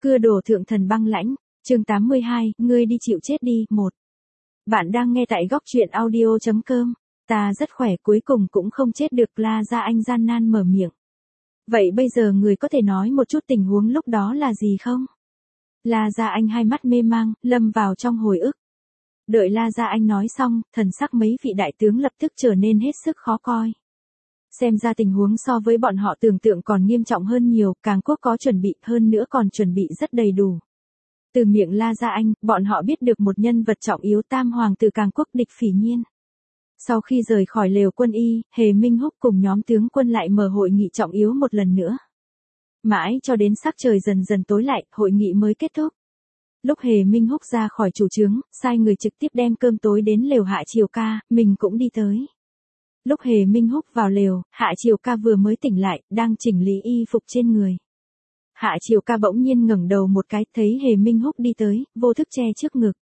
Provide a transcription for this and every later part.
Cưa đổ thượng thần băng lãnh, chương 82, ngươi đi chịu chết đi, 1. Bạn đang nghe tại góc truyện audio.com. Ta rất khỏe, cuối cùng cũng không chết được, La Gia Anh gian nan mở miệng. Vậy bây giờ người có thể nói một chút tình huống lúc đó là gì không? La Gia Anh hai mắt mê mang, lâm vào trong hồi ức. Đợi La Gia Anh nói xong, thần sắc mấy vị đại tướng lập tức trở nên hết sức khó coi. Xem ra tình huống so với bọn họ tưởng tượng còn nghiêm trọng hơn nhiều, Càng Quốc có chuẩn bị, hơn nữa còn chuẩn bị rất đầy đủ. Từ miệng La Gia Anh, bọn họ biết được một nhân vật trọng yếu, Tam Hoàng tử Càng Quốc Địch Phỉ Nhiên. Sau khi rời khỏi lều quân y, Hề Minh Húc cùng nhóm tướng quân lại mở hội nghị trọng yếu một lần nữa. Mãi cho đến sắc trời dần dần tối lại, hội nghị mới kết thúc. Lúc Hề Minh Húc ra khỏi chủ trướng, sai người trực tiếp đem cơm tối đến lều Hạ Triều Ca, mình cũng đi tới. Lúc Hề Minh Húc vào lều, Hạ Triều Ca vừa mới tỉnh lại, đang chỉnh lý y phục trên người. Hạ Triều Ca bỗng nhiên ngẩng đầu một cái, thấy Hề Minh Húc đi tới, vô thức che trước ngực.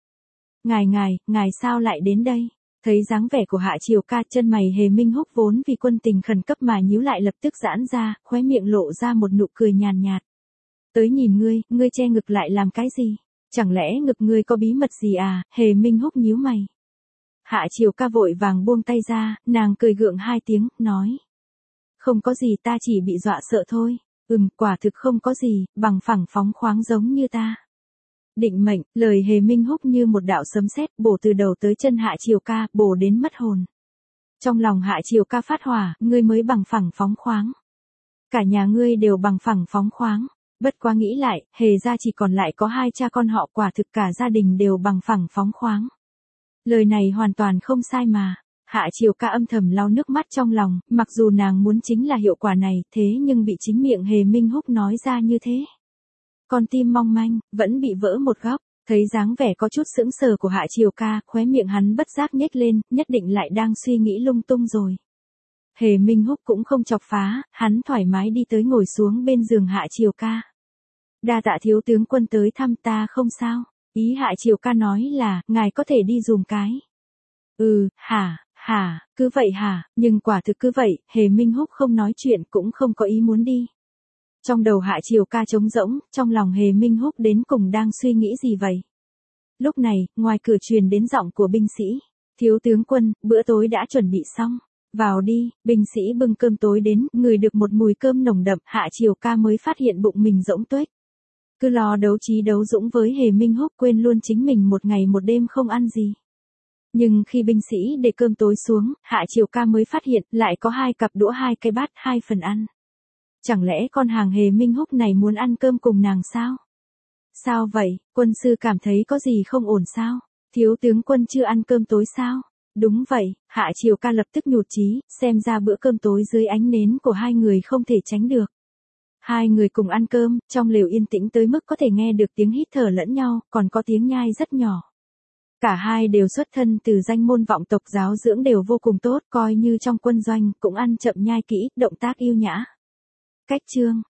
Ngài sao lại đến đây? Thấy dáng vẻ của Hạ Triều Ca, chân mày Hề Minh Húc vốn vì quân tình khẩn cấp mà nhíu lại lập tức giãn ra, khóe miệng lộ ra một nụ cười nhàn nhạt. Tới nhìn ngươi che ngực lại làm cái gì? Chẳng lẽ ngực ngươi có bí mật gì à? Hề Minh Húc nhíu mày. Hạ Triều Ca vội vàng buông tay ra, nàng cười gượng hai tiếng, nói. Không có gì, ta chỉ bị dọa sợ thôi. Quả thực không có gì, bằng phẳng phóng khoáng giống như ta. Định mệnh, lời Hề Minh Húc như một đạo sấm sét, bổ từ đầu tới chân Hạ Triều Ca, bổ đến mất hồn. Trong lòng Hạ Triều Ca phát hỏa, ngươi mới bằng phẳng phóng khoáng. Cả nhà ngươi đều bằng phẳng phóng khoáng. Bất quá nghĩ lại, Hề gia chỉ còn lại có hai cha con họ, quả thực cả gia đình đều bằng phẳng phóng khoáng. Lời này hoàn toàn không sai mà. Hạ Triều Ca âm thầm lau nước mắt trong lòng, mặc dù nàng muốn chính là hiệu quả này, thế nhưng bị chính miệng Hề Minh Húc nói ra như thế. Con tim mong manh, vẫn bị vỡ một góc, thấy dáng vẻ có chút sững sờ của Hạ Triều Ca, khóe miệng hắn bất giác nhếch lên, nhất định lại đang suy nghĩ lung tung rồi. Hề Minh Húc cũng không chọc phá, hắn thoải mái đi tới ngồi xuống bên giường Hạ Triều Ca. Đa tạ thiếu tướng quân tới thăm, ta không sao. Ý Hạ Triều Ca nói là, ngài có thể đi giùm cái. Cứ vậy hả, nhưng quả thực cứ vậy, Hề Minh Húc không nói chuyện cũng không có ý muốn đi. Trong đầu Hạ Triều Ca trống rỗng, trong lòng Hề Minh Húc đến cùng đang suy nghĩ gì vậy? Lúc này, ngoài cửa truyền đến giọng của binh sĩ. Thiếu tướng quân, bữa tối đã chuẩn bị xong. Vào đi, binh sĩ bưng cơm tối đến, ngửi được một mùi cơm nồng đậm, Hạ Triều Ca mới phát hiện bụng mình rỗng tuếch. Cứ lo đấu trí đấu dũng với Hề Minh Húc, quên luôn chính mình một ngày một đêm không ăn gì. Nhưng khi binh sĩ để cơm tối xuống, Hạ Triều Ca mới phát hiện lại có 2 cặp đũa, 2 cái bát, 2 phần ăn. Chẳng lẽ con hàng Hề Minh Húc này muốn ăn cơm cùng nàng sao? Sao vậy, quân sư cảm thấy có gì không ổn sao? Thiếu tướng quân chưa ăn cơm tối sao? Đúng vậy, Hạ Triều Ca lập tức nhụt chí, xem ra bữa cơm tối dưới ánh nến của hai người không thể tránh được. Hai người cùng ăn cơm, trong lều yên tĩnh tới mức có thể nghe được tiếng hít thở lẫn nhau, còn có tiếng nhai rất nhỏ. Cả hai đều xuất thân từ danh môn vọng tộc, giáo dưỡng đều vô cùng tốt, coi như trong quân doanh, cũng ăn chậm nhai kỹ, động tác yêu nhã. Cách chương,